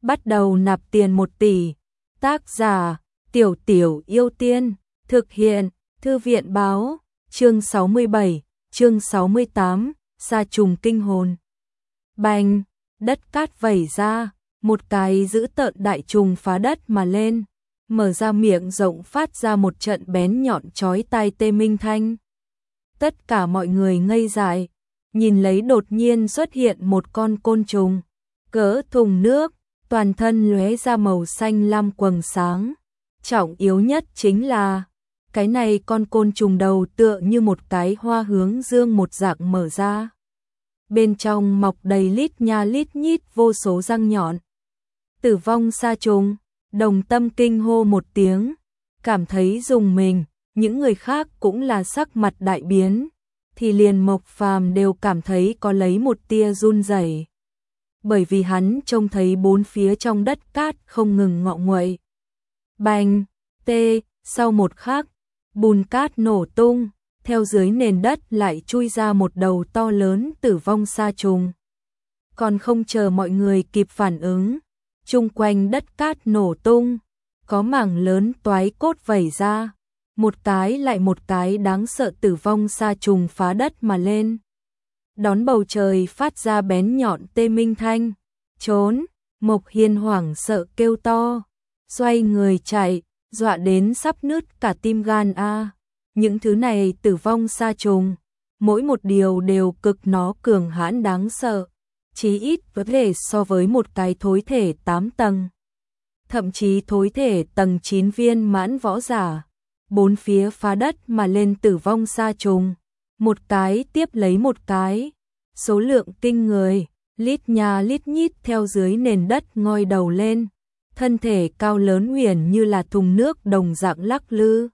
bắt đầu nạp tiền 1 tỷ. Tác giả, Tiểu Tiểu Yêu Tiên, thực hiện, Thư viện báo, chương 67, chương 68, sa trùng kinh hồn. Bành, đất cát vẩy ra, một cái dữ tợn đại trùng phá đất mà lên, mở ra miệng rộng phát ra một trận bén nhọn chói tai tê minh thanh. Tất cả mọi người ngây dại, nhìn lấy đột nhiên xuất hiện một con côn trùng, cỡ thùng nước, toàn thân lóe ra màu xanh lam quầng sáng. Trọng yếu nhất chính là, cái này con côn trùng đầu tựa như một cái hoa hướng dương một dạng mở ra. Bên trong mọc đầy lít nha lít nhít vô số răng nhọn. Tử vong sa trùng, Đồng Tâm kinh hô một tiếng, cảm thấy rùng mình, những người khác cũng là sắc mặt đại biến, thì liền Mộc Phàm đều cảm thấy có lấy một tia run rẩy. Bởi vì hắn trông thấy bốn phía trong đất cát không ngừng ngọ nguậy. Bành, tê, sau một khắc, bùn cát nổ tung, theo dưới nền đất lại chui ra một đầu to lớn tử vong sa trùng. Còn không chờ mọi người kịp phản ứng, chung quanh đất cát nổ tung, có mảng lớn toái cốt vẩy ra, một cái lại một cái đáng sợ tử vong sa trùng phá đất mà lên. Đón bầu trời phát ra bén nhọn tê minh thanh, trốn, Mộc Hiên hoảng sợ kêu to, xoay người chạy, dọa đến sắp nứt cả tim gan a. Những thứ này tử vong sa trùng, mỗi một điều đều cực nó cường hãn đáng sợ, chí ít có thể so với một cái thối thể 8 tầng. Thậm chí thối thể tầng 9 viên mãn võ giả, bốn phía phá đất mà lên tử vong sa trùng, một cái tiếp lấy một cái, số lượng kinh người, lít nha lít nhít theo dưới nền đất ngoi đầu lên, thân thể cao lớn huyền như là thùng nước đồng dạng lắc lư.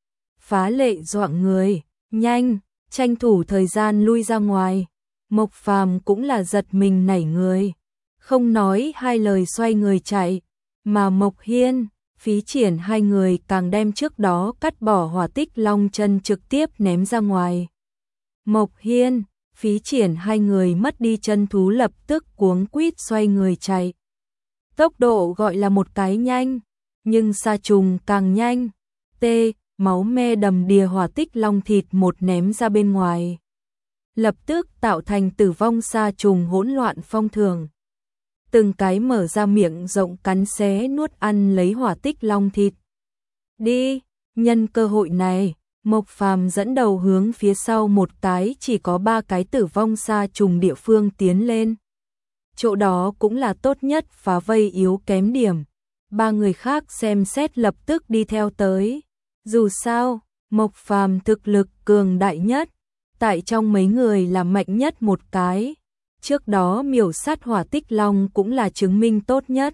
Phá lệ dọa người, nhanh, tranh thủ thời gian lui ra ngoài. Mộc Phàm cũng là giật mình nảy người, không nói hai lời xoay người chạy, mà Mộc Hiên, Phí Triển hai người càng đem trước đó cắt bỏ hỏa tích long chân trực tiếp ném ra ngoài. Mộc Hiên, Phí Triển hai người mất đi chân thú lập tức cuống quýt xoay người chạy. Tốc độ gọi là một cái nhanh, nhưng sa trùng càng nhanh. Tê, máu me đầm đìa hỏa tích long thịt một ném ra bên ngoài. Lập tức tạo thành tử vong sa trùng hỗn loạn phong thường. Từng cái mở ra miệng rộng cắn xé nuốt ăn lấy hỏa tích long thịt. Đi, nhân cơ hội này, Mộc Phàm dẫn đầu hướng phía sau một cái chỉ có 3 cái tử vong sa trùng địa phương tiến lên. Chỗ đó cũng là tốt nhất phá vây yếu kém điểm. 3 người khác xem xét lập tức đi theo tới. Dù sao, Mộc Phàm thực lực cường đại nhất, tại trong mấy người là mạnh nhất một cái. Trước đó miểu sát hỏa tích long cũng là chứng minh tốt nhất.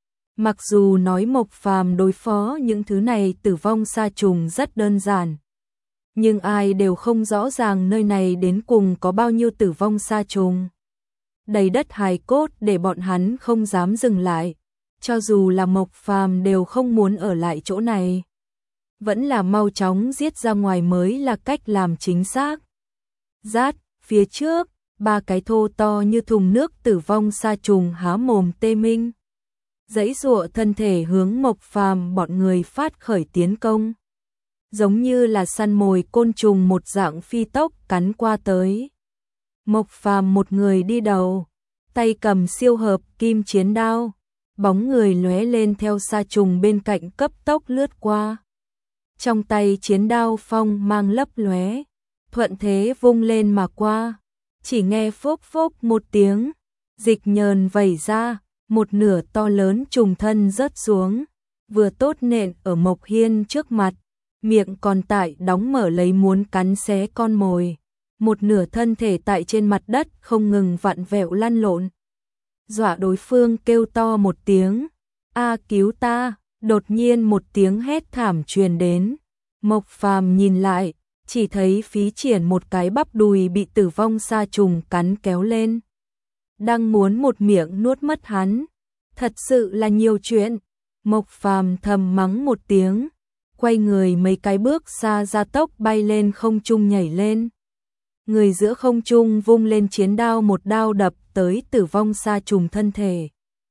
Mặc dù nói Mộc Phàm đối phó những thứ này tử vong sa trùng rất đơn giản, nhưng ai đều không rõ ràng nơi này đến cùng có bao nhiêu tử vong sa trùng. Đầy đất hài cốt để bọn hắn không dám dừng lại, cho dù là Mộc Phàm đều không muốn ở lại chỗ này. Vẫn là mau chóng giết ra ngoài mới là cách làm chính xác. Rát, phía trước, 3 cái thô to như thùng nước tử vong sa trùng há mồm tê minh. Giãy giụa thân thể hướng Mộc Phàm bọn người phát khởi tiến công. Giống như là săn mồi côn trùng một dạng phi tốc cắn qua tới. Mộc Phàm một người đi đầu, tay cầm siêu hợp kim chiến đao, bóng người lóe lên theo sa trùng bên cạnh cấp tốc lướt qua. Trong tay chiến đao phong mang lấp lóe, thuận thế vung lên mà qua, chỉ nghe phốc phốc một tiếng, dịch nhờn vẩy ra, một nửa to lớn trùng thân rớt xuống, vừa tốt nện ở Mộc Hiên trước mặt, miệng còn tại đóng mở lấy muốn cắn xé con mồi, một nửa thân thể tại trên mặt đất không ngừng vặn vẹo lăn lộn. Dọa đối phương kêu to một tiếng, "A cứu ta!" Đột nhiên một tiếng hét thảm truyền đến. Mộc Phàm nhìn lại, chỉ thấy Phí Triển một cái bắp đùi bị tử vong sa trùng cắn kéo lên. Đang muốn một miệng nuốt mất hắn. Thật sự là nhiều chuyện. Mộc Phàm thầm mắng một tiếng, quay người mấy cái bước xa ra tốc bay lên không trung nhảy lên. Người giữa không trung vung lên chiến đao một đao đập tới tử vong sa trùng thân thể.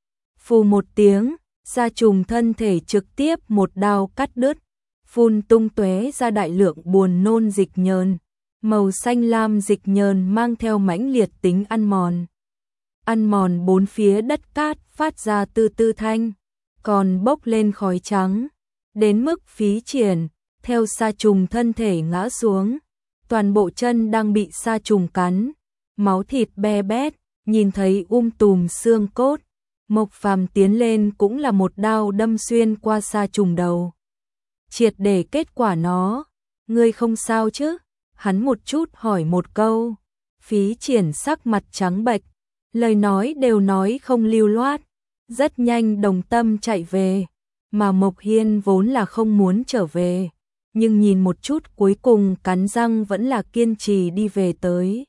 Phù một tiếng, sa trùng thân thể trực tiếp một đao cắt đứt, phun tung tóe ra đại lượng buồn nôn dịch nhờn. Màu xanh lam dịch nhờn mang theo mãnh liệt tính ăn mòn. Ăn mòn bốn phía đất cát phát ra từ từ thanh, còn bốc lên khói trắng, đến mức Phí Triển, theo sa trùng thân thể ngã xuống. Toàn bộ chân đang bị sa trùng cắn, máu thịt be bét, nhìn thấy tùm xương cốt. Mộc Phàm tiến lên cũng là một đao đâm xuyên qua sa trùng đầu. Triệt để kết quả nó, ngươi không sao chứ? Hắn một chút hỏi một câu. Phí Triển sắc mặt trắng bệch, lời nói đều nói không lưu loát. Rất nhanh Đồng Tâm chạy về, mà Mộc Hiên vốn là không muốn trở về, nhưng nhìn một chút cuối cùng cắn răng vẫn là kiên trì đi về tới.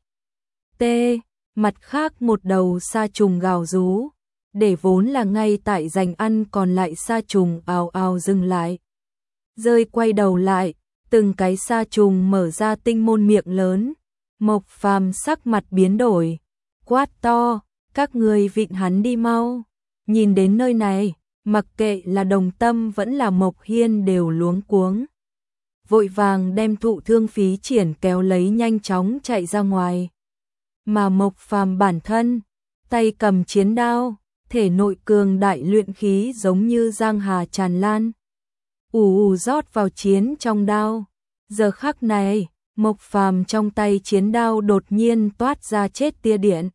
Mặt khác một đầu sa trùng gào rú, để vốn là ngay tại dành ăn còn lại sa trùng ào ào dừng lại. Rơi quay đầu lại, từng cái sa trùng mở ra tinh môn miệng lớn. Mộc Phàm sắc mặt biến đổi, quát to, các người vịn hắn đi mau. Nhìn đến nơi này, mặc kệ là Đồng Tâm vẫn là Mộc Hiên đều luống cuống. Vội vàng đem thụ thương Phí Triển kéo lấy nhanh chóng chạy ra ngoài. Mà Mộc Phàm bản thân, tay cầm chiến đao, thể nội cường đại luyện khí giống như giang hà tràn lan. Ù rót vào chiến trong đao. Giờ khắc này, Mộc Phàm trong tay chiến đao đột nhiên toát ra chết tia điện.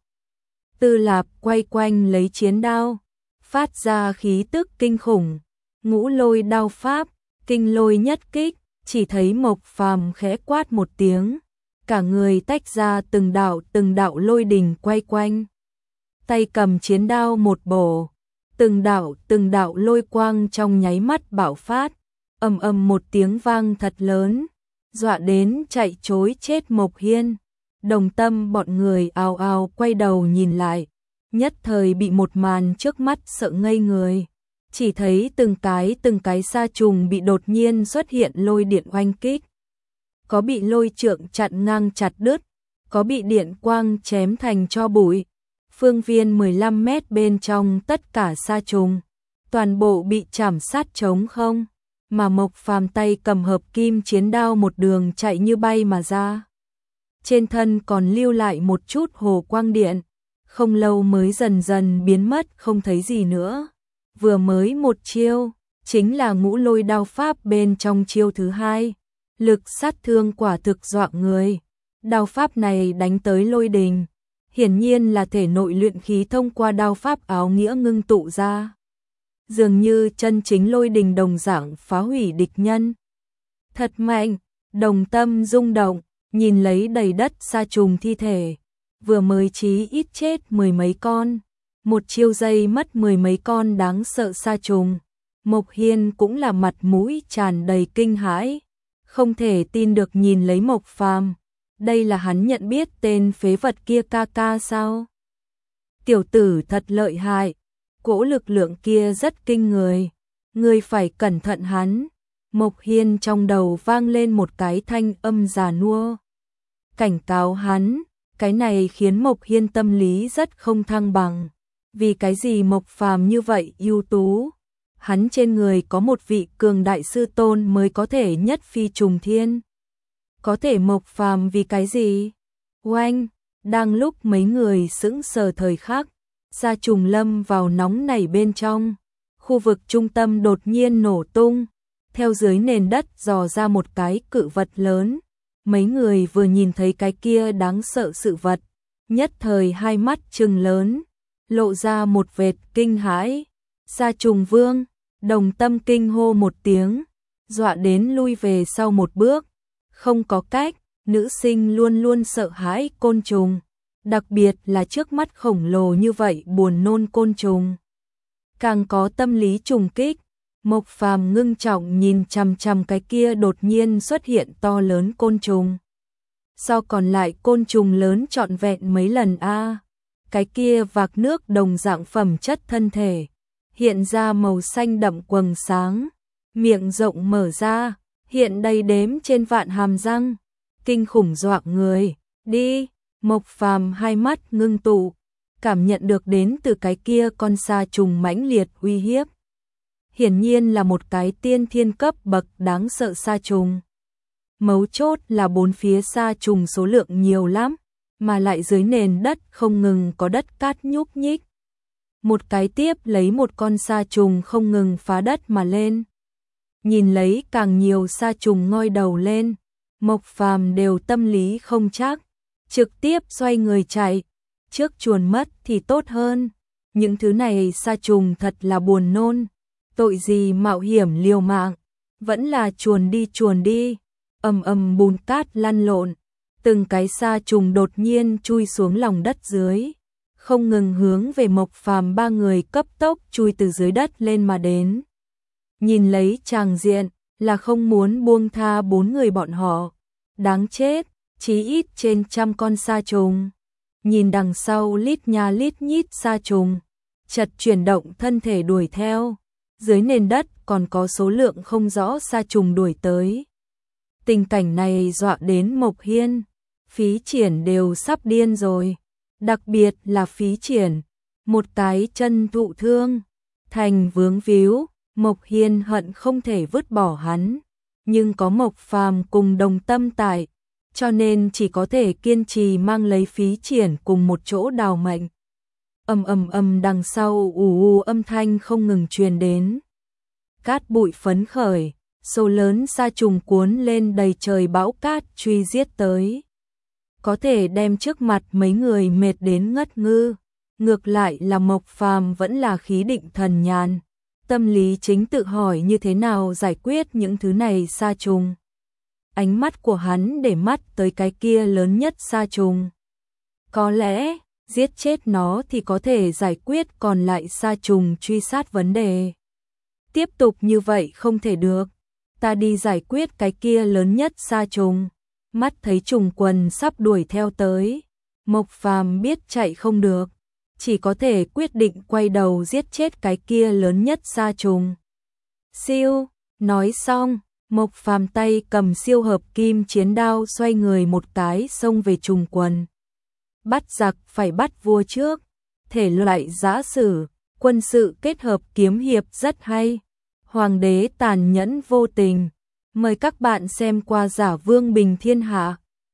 Tư Lạp quay quanh lấy chiến đao, phát ra khí tức kinh khủng. Ngũ lôi đao pháp, kinh lôi nhất kích, chỉ thấy Mộc Phàm khẽ quát một tiếng, cả người tách ra từng đạo lôi đình quay quanh. Tay cầm chiến đao một bổ, từng đạo lôi quang trong nháy mắt bạo phát, ầm ầm một tiếng vang thật lớn, dọa đến chạy trối chết Mộc Hiên. Đồng Tâm bọn người ào ào quay đầu nhìn lại, nhất thời bị một màn trước mắt sợ ngây người. Chỉ thấy từng cái sa trùng bị đột nhiên xuất hiện lôi điện oanh kích. Có bị lôi trượng chặn ngang chặt đứt, có bị điện quang chém thành tro bụi. Phương viên 15 mét bên trong tất cả sa trùng, toàn bộ bị chảm sát trống không, mà Mộc Phàm tay cầm hợp kim chiến đao một đường chạy như bay mà ra. Trên thân còn lưu lại một chút hồ quang điện, không lâu mới dần dần biến mất không thấy gì nữa. Vừa mới một chiêu, chính là ngũ lôi đao pháp bên trong chiêu thứ hai, lực sát thương quả thực dọa người. Đao pháp này đánh tới lôi đình, hiển nhiên là thể nội luyện khí thông qua đao pháp áo nghĩa ngưng tụ ra. Dường như chân chính lôi đình đồng dạng phá hủy địch nhân. Thật mạnh, Đồng Tâm rung động, nhìn lấy đầy đất sa trùng thi thể, vừa mới chí ít chết mười mấy con, một chiêu giây mất mười mấy con đáng sợ sa trùng. Mộc Hiên cũng là mặt mũi tràn đầy kinh hãi, không thể tin được nhìn lấy Mộc Phàm. Đây là hắn nhận biết tên phế vật kia ca ca sao? Tiểu tử thật lợi hại, cỗ lực lượng kia rất kinh người, ngươi phải cẩn thận hắn. Mộc Hiên trong đầu vang lên một cái thanh âm già nua, cảnh cáo hắn. Cái này khiến Mộc Hiên tâm lý rất không thăng bằng. Vì cái gì Mộc Phàm như vậy ưu tú? Hắn trên người có một vị cường đại sư tôn mới có thể nhất phi trùng thiên. Có thể Mộc Phàm vì cái gì? Oanh, đang lúc mấy người sững sờ thời khắc, sa trùng lâm vào nóng nảy bên trong. Khu vực trung tâm đột nhiên nổ tung, theo dưới nền đất dò ra một cái cự vật lớn. Mấy người vừa nhìn thấy cái kia đáng sợ sự vật, nhất thời hai mắt trừng lớn, lộ ra một vệt kinh hãi. Sa trùng vương, Đồng Tâm kinh hô một tiếng, dọa đến lui về sau một bước. Không có cách, nữ sinh luôn luôn sợ hãi côn trùng, đặc biệt là trước mắt khổng lồ như vậy buồn nôn côn trùng. Càng có tâm lý trùng kích. Mộc Phàm ngưng trọng nhìn chằm chằm cái kia đột nhiên xuất hiện to lớn côn trùng. So còn lại côn trùng lớn trọn vẹn mấy lần a. Cái kia vạc nước đồng dạng phẩm chất thân thể, hiện ra màu xanh đậm quầng sáng, miệng rộng mở ra, hiện đầy đếm trên vạn hàm răng, kinh khủng dọa người. Đi, Mộc Phàm hai mắt ngưng tụ, cảm nhận được đến từ cái kia con sa trùng mãnh liệt uy hiếp. Hiển nhiên là một cái tiên thiên cấp bậc đáng sợ sa trùng. Mấu chốt là bốn phía sa trùng số lượng nhiều lắm, mà lại dưới nền đất không ngừng có đất cát nhúc nhích. Một cái tiếp lấy một con sa trùng không ngừng phá đất mà lên. Nhìn lấy càng nhiều sa trùng ngoi đầu lên, Mộc Phàm đều tâm lý không chắc, trực tiếp xoay người chạy, trước chuồn mất thì tốt hơn. Những thứ này sa trùng thật là buồn nôn, tội gì mạo hiểm liều mạng, vẫn là chuồn đi. Ầm ầm bùn cát lăn lộn, từng cái sa trùng đột nhiên chui xuống lòng đất dưới, không ngừng hướng về Mộc Phàm ba người cấp tốc chui từ dưới đất lên mà đến. Nhìn lấy tràng diện, là không muốn buông tha bốn người bọn họ. Đáng chết, chí ít trên 100 con sa trùng. Nhìn đằng sau lít nha lít nhít sa trùng, chật chuyển động thân thể đuổi theo. Dưới nền đất còn có số lượng không rõ sa trùng đuổi tới. Tình cảnh này dọa đến Mộc Hiên, Phí Triển đều sắp điên rồi. Đặc biệt là Phí Triển, một cái chân thụ thương, thành vướng víu, Mộc Hiên hận không thể vứt bỏ hắn, nhưng có Mộc Phàm cùng đồng tâm tại, cho nên chỉ có thể kiên trì mang lấy Phí Triển cùng một chỗ đào mệnh. Đằng sau ù âm thanh không ngừng truyền đến. Cát bụi phấn khởi, số lớn sa trùng cuốn lên đầy trời bão cát truy giết tới. Có thể đem trước mặt mấy người mệt đến ngất ngư, ngược lại là Mộc Phàm vẫn là khí định thần nhàn. Tâm lý chính tự hỏi như thế nào giải quyết những thứ này sa trùng. Ánh mắt của hắn để mắt tới cái kia lớn nhất sa trùng. Có lẽ, giết chết nó thì có thể giải quyết còn lại sa trùng truy sát vấn đề. Tiếp tục như vậy không thể được. Ta đi giải quyết cái kia lớn nhất sa trùng. Mắt thấy trùng quần sắp đuổi theo tới. Mộc Phàm biết chạy không được, chỉ có thể quyết định quay đầu giết chết cái kia lớn nhất sa trùng. Siêu, nói xong, Mộc Phàm tay cầm siêu hợp kim chiến đao xoay người một cái xông về trùng quần. Bắt giặc phải bắt vua trước, thể loại giã sử, quân sự kết hợp kiếm hiệp rất hay. Hoàng đế tàn nhẫn vô tình. Mời các bạn xem qua Giả Vương Bình Thiên Hạ.